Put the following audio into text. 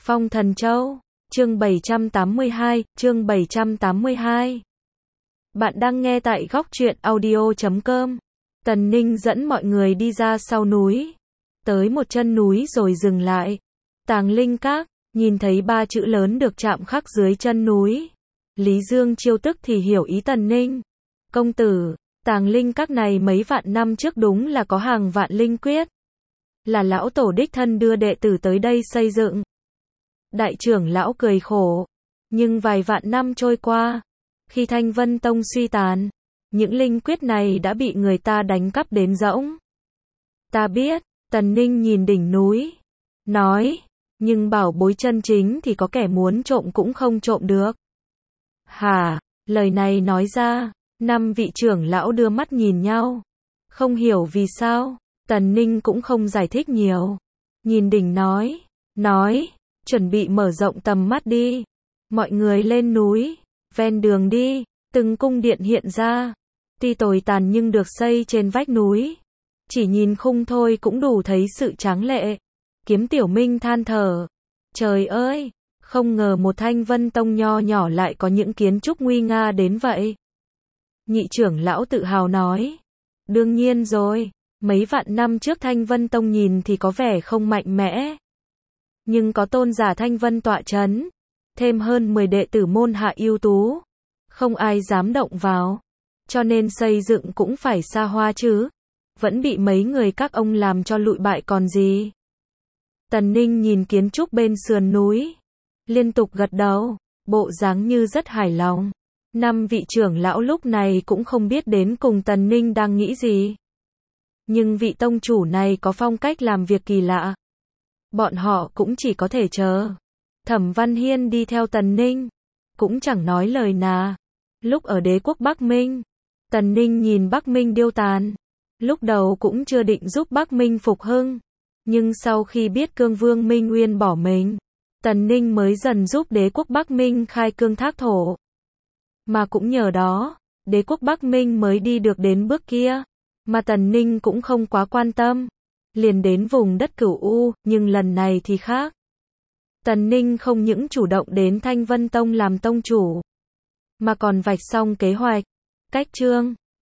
Phong Thần Châu, chương 782. Bạn đang nghe tại góc truyện audio.com. Tần Ninh dẫn mọi người đi ra sau núi, tới một chân núi rồi dừng lại. Tàng Linh Các, nhìn thấy 3 chữ lớn được chạm khắc dưới chân núi. Lý Dương Chiêu tức thì hiểu ý Tần Ninh. Công tử, Tàng Linh Các này mấy vạn năm trước đúng là có hàng vạn linh quyết. Là lão tổ đích thân đưa đệ tử tới đây xây dựng. Đại trưởng lão cười khổ. Nhưng vài vạn năm trôi qua, khi Thanh Vân Tông suy tàn, những linh quyết này đã bị người ta đánh cắp đến rỗng. Ta biết, Tần Ninh nhìn đỉnh núi, nói, nhưng bảo bối chân chính thì có kẻ muốn trộm cũng không trộm được. Hả, lời này nói ra, 5 vị trưởng lão đưa mắt nhìn nhau. Không hiểu vì sao, Tần Ninh cũng không giải thích nhiều. Nhìn đỉnh nói, chuẩn bị mở rộng tầm mắt đi. Mọi người lên núi, ven đường đi, từng cung điện hiện ra. Tuy tồi tàn nhưng được xây trên vách núi. Chỉ nhìn khung thôi cũng đủ thấy sự tráng lệ. Kiếm Tiểu Minh than thở. Trời ơi, không ngờ một Thanh Vân Tông nho nhỏ lại có những kiến trúc nguy nga đến vậy. Nhị trưởng lão tự hào nói. Đương nhiên rồi, mấy vạn năm trước Thanh Vân Tông nhìn thì có vẻ không mạnh mẽ. Nhưng có tôn giả Thanh Vân tọa chấn, thêm hơn 10 đệ tử môn hạ ưu tú, không ai dám động vào. Cho nên xây dựng cũng phải xa hoa chứ. Vẫn bị mấy người các ông làm cho lụi bại còn gì. Tần Ninh nhìn kiến trúc bên sườn núi, liên tục gật đầu, bộ dáng như rất hài lòng. 5 vị trưởng lão lúc này cũng không biết đến cùng Tần Ninh đang nghĩ gì. Nhưng vị tông chủ này có phong cách làm việc kỳ lạ. Bọn họ cũng chỉ có thể chờ. Thẩm Văn Hiên đi theo Tần Ninh, cũng chẳng nói lời nào. Lúc ở đế quốc Bắc Minh, Tần Ninh nhìn Bắc Minh điêu tàn. Lúc đầu cũng chưa định giúp Bắc Minh phục hưng. Nhưng sau khi biết Cương Vương Minh Uyên bỏ mình, Tần Ninh mới dần giúp đế quốc Bắc Minh khai cương thác thổ. Mà cũng nhờ đó, đế quốc Bắc Minh mới đi được đến bước kia. Mà Tần Ninh cũng không quá quan tâm. Liền đến vùng đất Cửu U, nhưng lần này thì khác. Tần Ninh không những chủ động đến Thanh Vân Tông làm tông chủ, mà còn vạch xong kế hoạch, cách chương,